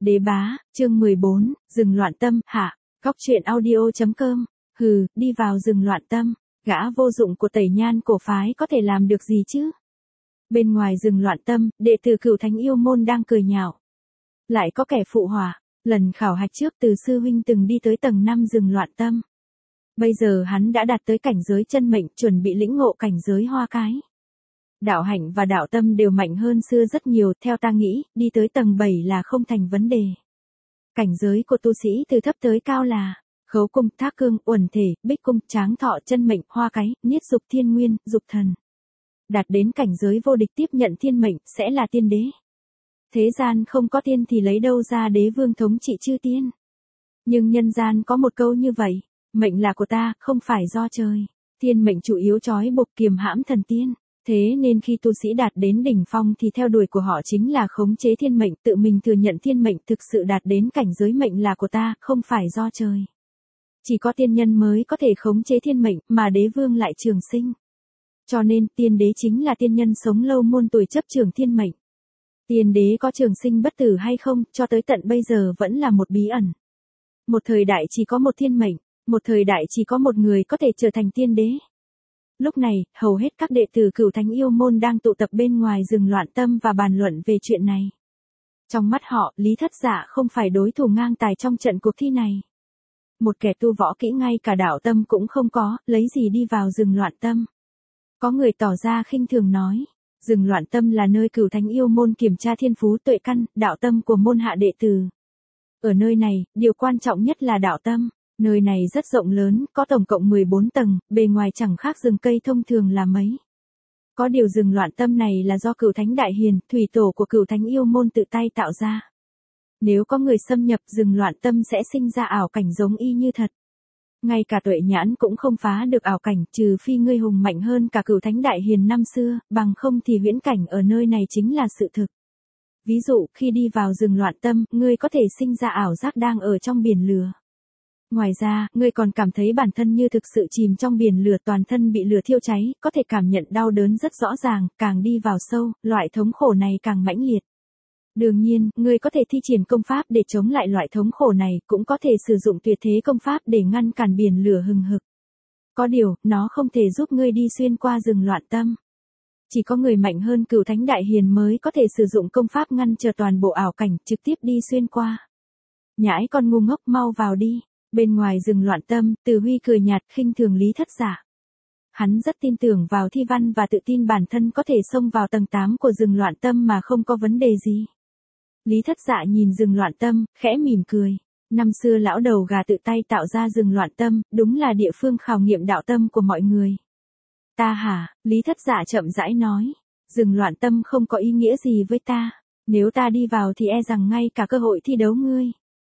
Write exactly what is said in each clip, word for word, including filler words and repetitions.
Đế bá, chương mười bốn, rừng loạn tâm, hạ, góc truyện audio.com, hừ, đi vào rừng loạn tâm, gã vô dụng của Tẩy Nhan cổ phái có thể làm được gì chứ? Bên ngoài rừng loạn tâm, đệ tử Cửu Thánh Yêu Môn đang cười nhạo. Lại có kẻ phụ họa, lần khảo hạch trước Từ sư huynh từng đi tới tầng năm rừng loạn tâm. Bây giờ hắn đã đạt tới cảnh giới chân mệnh, chuẩn bị lĩnh ngộ cảnh giới hoa cái. Đạo hạnh và đạo tâm đều mạnh hơn xưa rất nhiều, theo ta nghĩ, đi tới tầng bảy là không thành vấn đề. Cảnh giới của tu sĩ từ thấp tới cao là khấu cung, thác cương, uẩn thể, bích cung, tráng thọ, chân mệnh, hoa cái, niết dục, thiên nguyên, dục thần. Đạt đến cảnh giới vô địch tiếp nhận thiên mệnh, sẽ là tiên đế. Thế gian không có tiên thì lấy đâu ra đế vương thống trị chư tiên. Nhưng nhân gian có một câu như vậy, mệnh là của ta, không phải do trời. Thiên mệnh chủ yếu trói buộc kiềm hãm thần tiên. Thế nên khi tu sĩ đạt đến đỉnh phong thì theo đuổi của họ chính là khống chế thiên mệnh, tự mình thừa nhận thiên mệnh thực sự đạt đến cảnh giới mệnh là của ta, không phải do trời. Chỉ có tiên nhân mới có thể khống chế thiên mệnh, mà đế vương lại trường sinh. Cho nên tiên đế chính là tiên nhân sống lâu muôn tuổi chấp trường thiên mệnh. Tiên đế có trường sinh bất tử hay không, cho tới tận bây giờ vẫn là một bí ẩn. Một thời đại chỉ có một thiên mệnh, một thời đại chỉ có một người có thể trở thành tiên đế. Lúc này, hầu hết các đệ tử Cửu Thánh Yêu Môn đang tụ tập bên ngoài rừng loạn tâm và bàn luận về chuyện này. Trong mắt họ, Lý Thất Dạ không phải đối thủ ngang tài trong trận cuộc thi này. Một kẻ tu võ kỹ ngay cả đạo tâm cũng không có, lấy gì đi vào rừng loạn tâm. Có người tỏ ra khinh thường nói, rừng loạn tâm là nơi Cửu Thánh Yêu Môn kiểm tra thiên phú tuệ căn, đạo tâm của môn hạ đệ tử. Ở nơi này, điều quan trọng nhất là đạo tâm. Nơi này rất rộng lớn, có tổng cộng mười bốn tầng, bề ngoài chẳng khác rừng cây thông thường là mấy. Có điều rừng loạn tâm này là do Cửu Thánh Đại Hiền, thủy tổ của Cửu Thánh Yêu Môn tự tay tạo ra. Nếu có người xâm nhập rừng loạn tâm sẽ sinh ra ảo cảnh giống y như thật. Ngay cả tuệ nhãn cũng không phá được ảo cảnh, trừ phi ngươi hùng mạnh hơn cả Cửu Thánh Đại Hiền năm xưa, bằng không thì huyễn cảnh ở nơi này chính là sự thực. Ví dụ, khi đi vào rừng loạn tâm, ngươi có thể sinh ra ảo giác đang ở trong biển lửa. Ngoài ra, ngươi còn cảm thấy bản thân như thực sự chìm trong biển lửa, toàn thân bị lửa thiêu cháy, có thể cảm nhận đau đớn rất rõ ràng, càng đi vào sâu, loại thống khổ này càng mãnh liệt. Đương nhiên, ngươi có thể thi triển công pháp để chống lại loại thống khổ này, cũng có thể sử dụng tuyệt thế công pháp để ngăn cản biển lửa hừng hực. Có điều, nó không thể giúp ngươi đi xuyên qua rừng loạn tâm. Chỉ có người mạnh hơn Cửu Thánh Đại Hiền mới có thể sử dụng công pháp ngăn trở toàn bộ ảo cảnh, trực tiếp đi xuyên qua. Nhãi con ngu ngốc, mau vào đi. Bên ngoài rừng loạn tâm, Từ Huy cười nhạt khinh thường Lý Thất Dạ. Hắn rất tin tưởng vào thi văn và tự tin bản thân có thể xông vào tầng tám của rừng loạn tâm mà không có vấn đề gì. Lý Thất Dạ nhìn rừng loạn tâm, khẽ mỉm cười. Năm xưa lão đầu gà tự tay tạo ra rừng loạn tâm, đúng là địa phương khảo nghiệm đạo tâm của mọi người. Ta hả? Lý Thất Dạ chậm rãi nói. Rừng loạn tâm không có ý nghĩa gì với ta. Nếu ta đi vào thì e rằng ngay cả cơ hội thi đấu ngươi.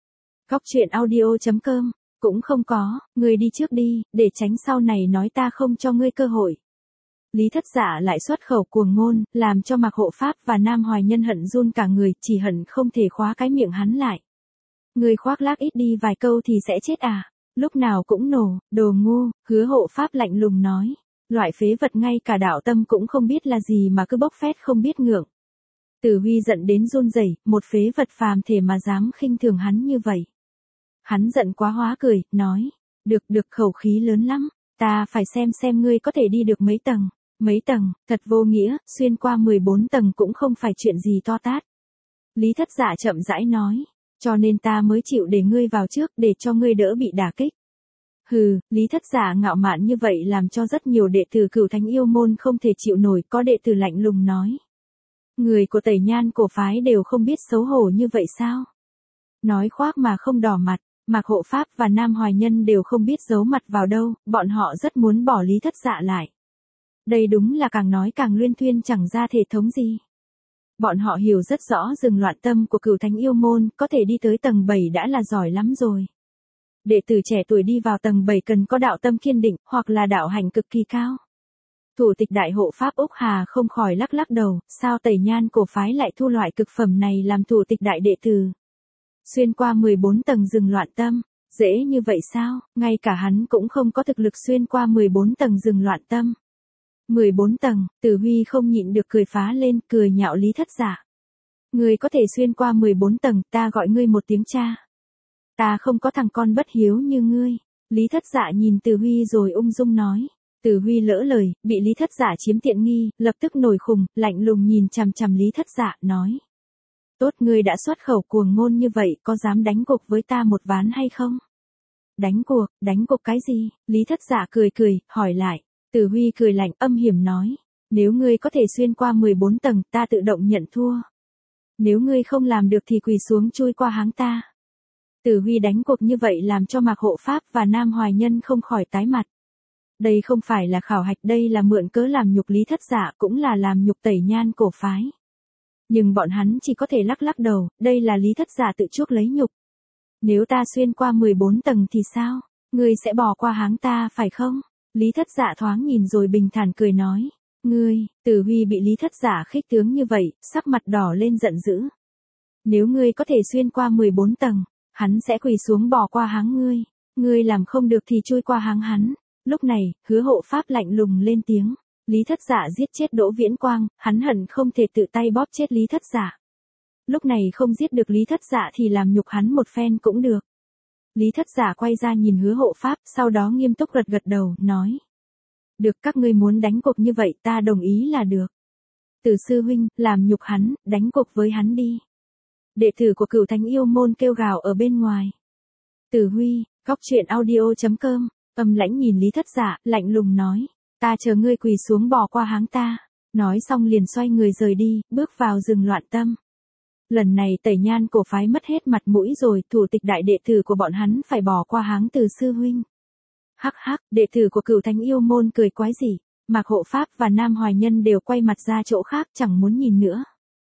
Góc truyện audio.com, cũng không có, ngươi đi trước đi, để tránh sau này nói ta không cho ngươi cơ hội. Lý Thất Dạ lại xuất khẩu cuồng ngôn, làm cho Mạc Hộ Pháp và Nam Hoài Nhân hận run cả người, chỉ hận không thể khóa cái miệng hắn lại. Ngươi khoác lác ít đi vài câu thì sẽ chết à, lúc nào cũng nổ, đồ ngu, Hứa Hộ Pháp lạnh lùng nói. Loại phế vật ngay cả đạo tâm cũng không biết là gì mà cứ bốc phét không biết ngượng. Từ Huy giận đến run rẩy, một phế vật phàm thể mà dám khinh thường hắn như vậy. Hắn giận quá hóa cười, nói, được được, khẩu khí lớn lắm, ta phải xem xem ngươi có thể đi được mấy tầng, mấy tầng, thật vô nghĩa, xuyên qua mười bốn tầng cũng không phải chuyện gì to tát. Lý Thất Dạ chậm rãi nói, cho nên ta mới chịu để ngươi vào trước để cho ngươi đỡ bị đả kích. Hừ, Lý Thất Dạ ngạo mạn như vậy làm cho rất nhiều đệ tử Cửu Thánh Yêu Môn không thể chịu nổi, có đệ tử lạnh lùng nói. Người của Tẩy Nhan cổ phái đều không biết xấu hổ như vậy sao? Nói khoác mà không đỏ mặt. Mạc Hộ Pháp và Nam Hoài Nhân đều không biết giấu mặt vào đâu, bọn họ rất muốn bỏ Lý Thất Dạ lại. Đây đúng là càng nói càng luyên thuyên chẳng ra thể thống gì. Bọn họ hiểu rất rõ rừng loạn tâm của Cửu Thánh Yêu Môn, có thể đi tới tầng bảy đã là giỏi lắm rồi. Đệ tử trẻ tuổi đi vào tầng bảy cần có đạo tâm kiên định, hoặc là đạo hành cực kỳ cao. Thủ tịch Đại Hộ Pháp Úc Hà không khỏi lắc lắc đầu, sao Tẩy Nhan cổ phái lại thu loại cực phẩm này làm thủ tịch đại đệ tử. Xuyên qua mười bốn tầng rừng loạn tâm, dễ như vậy sao, ngay cả hắn cũng không có thực lực xuyên qua mười bốn tầng rừng loạn tâm. mười bốn tầng, Từ Huy không nhịn được cười phá lên, cười nhạo Lý Thất Dạ. Ngươi có thể xuyên qua mười bốn tầng, ta gọi ngươi một tiếng cha. Ta không có thằng con bất hiếu như ngươi. Lý Thất Dạ nhìn Từ Huy rồi ung dung nói. Từ Huy lỡ lời, bị Lý Thất Dạ chiếm tiện nghi, lập tức nổi khùng, lạnh lùng nhìn chằm chằm Lý Thất Dạ, nói. Tốt, ngươi đã xuất khẩu cuồng ngôn như vậy, có dám đánh cuộc với ta một ván hay không? Đánh cuộc, đánh cuộc cái gì? Lý Thất Dạ cười cười, hỏi lại. Từ Huy cười lạnh, âm hiểm nói. Nếu ngươi có thể xuyên qua mười bốn tầng, ta tự động nhận thua. Nếu ngươi không làm được thì quỳ xuống chui qua háng ta. Từ Huy đánh cuộc như vậy làm cho Mạc Hộ Pháp và Nam Hoài Nhân không khỏi tái mặt. Đây không phải là khảo hạch, đây là mượn cớ làm nhục Lý Thất Dạ, cũng là làm nhục Tẩy Nhan cổ phái. Nhưng bọn hắn chỉ có thể lắc lắc đầu, đây là Lý Thất Dạ tự chuốc lấy nhục. Nếu ta xuyên qua mười bốn tầng thì sao? Ngươi sẽ bỏ qua háng ta phải không? Lý Thất Dạ thoáng nhìn rồi bình thản cười nói. Ngươi, Từ Huy bị Lý Thất Dạ khích tướng như vậy, sắc mặt đỏ lên giận dữ. Nếu ngươi có thể xuyên qua mười bốn tầng, hắn sẽ quỳ xuống bỏ qua háng ngươi. Ngươi làm không được thì chui qua háng hắn. Lúc này, Hứa Hộ Pháp lạnh lùng lên tiếng. Lý Thất Dạ giết chết Đỗ Viễn Quang, hắn hận không thể tự tay bóp chết Lý Thất Dạ. Lúc này không giết được Lý Thất Dạ thì làm nhục hắn một phen cũng được. Lý Thất Dạ quay ra nhìn Hứa Hộ Pháp, sau đó nghiêm túc gật gật đầu, nói. Được, các ngươi muốn đánh cuộc như vậy, ta đồng ý là được. Từ sư huynh, làm nhục hắn, đánh cuộc với hắn đi. Đệ tử của Cửu Thánh Yêu Môn kêu gào ở bên ngoài. Từ Huy, góc truyện audio chấm com, âm lãnh nhìn Lý Thất Dạ, lạnh lùng nói. Ta chờ ngươi quỳ xuống bỏ qua háng ta. Nói xong liền xoay người rời đi, bước vào rừng Loạn Tâm. Lần này Tẩy Nhan cổ phái mất hết mặt mũi rồi, thủ tịch đại đệ tử của bọn hắn phải bỏ qua háng Từ sư huynh. Hắc hắc, đệ tử của Cửu Thánh Yêu Môn cười quái gì. Mạc Hộ Pháp và Nam Hoài Nhân đều quay mặt ra chỗ khác, chẳng muốn nhìn nữa.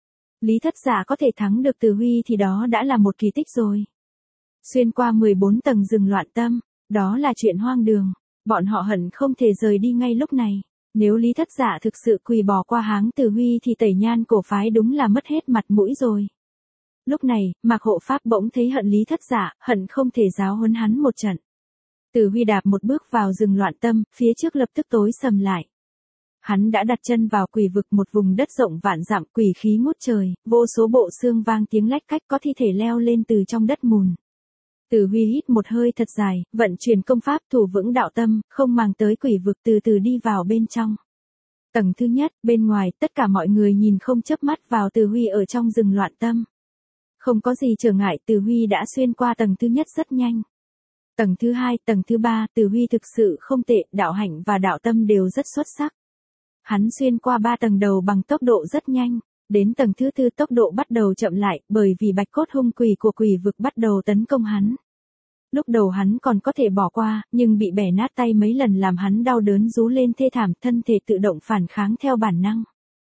Lý Thất Dạ có thể thắng được Từ Huy thì đó đã là một kỳ tích rồi. Xuyên qua mười bốn tầng rừng Loạn Tâm, đó là chuyện hoang đường. Bọn họ hận không thể rời đi ngay lúc này. Nếu Lý Thất Dạ thực sự quỳ bỏ qua háng Từ Huy thì Tẩy Nhan cổ phái đúng là mất hết mặt mũi rồi. Lúc này, Mạc Hộ Pháp bỗng thấy hận Lý Thất Dạ, hận không thể giáo huấn hắn một trận. Từ Huy đạp một bước vào rừng Loạn Tâm, phía trước lập tức tối sầm lại. Hắn đã đặt chân vào quỷ vực, một vùng đất rộng vạn dặm, quỷ khí ngút trời, vô số bộ xương vang tiếng lách cách, có thi thể leo lên từ trong đất mùn. Từ Huy hít một hơi thật dài, vận chuyển công pháp thủ vững đạo tâm, không màng tới quỷ vực, từ từ đi vào bên trong. Tầng thứ nhất, bên ngoài, tất cả mọi người nhìn không chớp mắt vào Từ Huy ở trong rừng Loạn Tâm. Không có gì trở ngại, Từ Huy đã xuyên qua tầng thứ nhất rất nhanh. Tầng thứ hai, tầng thứ ba, Từ Huy thực sự không tệ, đạo hạnh và đạo tâm đều rất xuất sắc. Hắn xuyên qua ba tầng đầu bằng tốc độ rất nhanh, đến tầng thứ tư tốc độ bắt đầu chậm lại, bởi vì bạch cốt hung quỷ của quỷ vực bắt đầu tấn công hắn. Lúc đầu hắn còn có thể bỏ qua, nhưng bị bẻ nát tay mấy lần làm hắn đau đớn rú lên thê thảm, thân thể tự động phản kháng theo bản năng.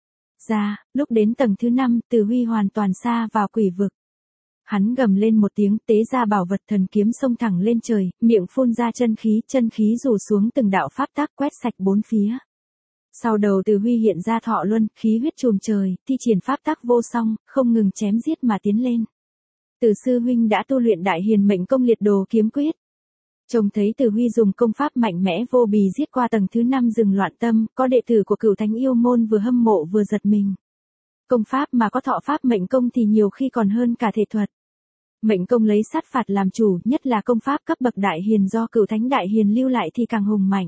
Ra, lúc đến tầng thứ năm, Từ Huy hoàn toàn xa vào quỷ vực. Hắn gầm lên một tiếng, tế ra bảo vật thần kiếm xông thẳng lên trời, miệng phun ra chân khí, chân khí rủ xuống từng đạo pháp tác quét sạch bốn phía. Sau đầu Từ Huy hiện ra thọ luân, khí huyết trùm trời, thi triển pháp tác vô song, không ngừng chém giết mà tiến lên. Từ sư huynh đã tu luyện đại hiền mệnh công liệt đồ kiếm quyết. Trông thấy Từ Huy dùng công pháp mạnh mẽ vô bì giết qua tầng thứ năm rừng Loạn Tâm, có đệ tử của Cửu Thánh Yêu Môn vừa hâm mộ vừa giật mình. Công pháp mà có thọ pháp mệnh công thì nhiều khi còn hơn cả thể thuật. Mệnh công lấy sát phạt làm chủ, nhất là công pháp cấp bậc đại hiền do Cửu Thánh đại hiền lưu lại thì càng hùng mạnh.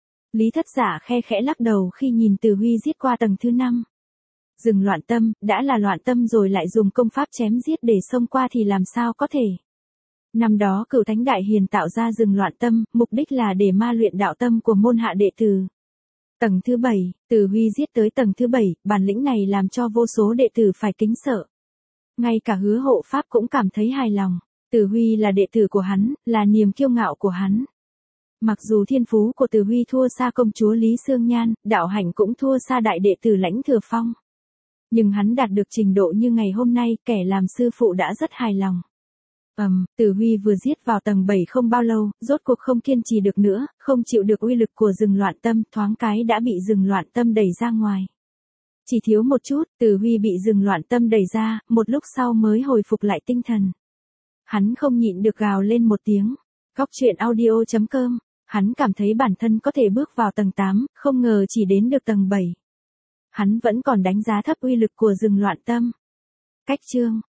Lý Thất Dạ khe khẽ lắc đầu khi nhìn Từ Huy giết qua tầng thứ năm. Rừng Loạn Tâm, đã là Loạn Tâm rồi lại dùng công pháp chém giết để xông qua thì làm sao có thể. Năm đó Cửu Thánh đại hiền tạo ra rừng Loạn Tâm, mục đích là để ma luyện đạo tâm của môn hạ đệ tử. Tầng thứ bảy, Từ Huy giết tới tầng thứ bảy, bản lĩnh này làm cho vô số đệ tử phải kính sợ. Ngay cả Hứa Hộ Pháp cũng cảm thấy hài lòng. Từ Huy là đệ tử của hắn, là niềm kiêu ngạo của hắn. Mặc dù thiên phú của Từ Huy thua xa công chúa Lý Sương Nhan, đạo hạnh cũng thua xa đại đệ tử Lãnh Thừa Phong. Nhưng hắn đạt được trình độ như ngày hôm nay, kẻ làm sư phụ đã rất hài lòng. Ầm, um, Từ Huy vừa giết vào tầng bảy không bao lâu, rốt cuộc không kiên trì được nữa, không chịu được uy lực của rừng Loạn Tâm, thoáng cái đã bị rừng Loạn Tâm đẩy ra ngoài. Chỉ thiếu một chút, Từ Huy bị rừng Loạn Tâm đẩy ra, một lúc sau mới hồi phục lại tinh thần. Hắn không nhịn được gào lên một tiếng. Góc truyện audio chấm com, hắn cảm thấy bản thân có thể bước vào tầng tám, không ngờ chỉ đến được tầng bảy. Hắn vẫn còn đánh giá thấp uy lực của rừng Loạn Tâm. Cách chương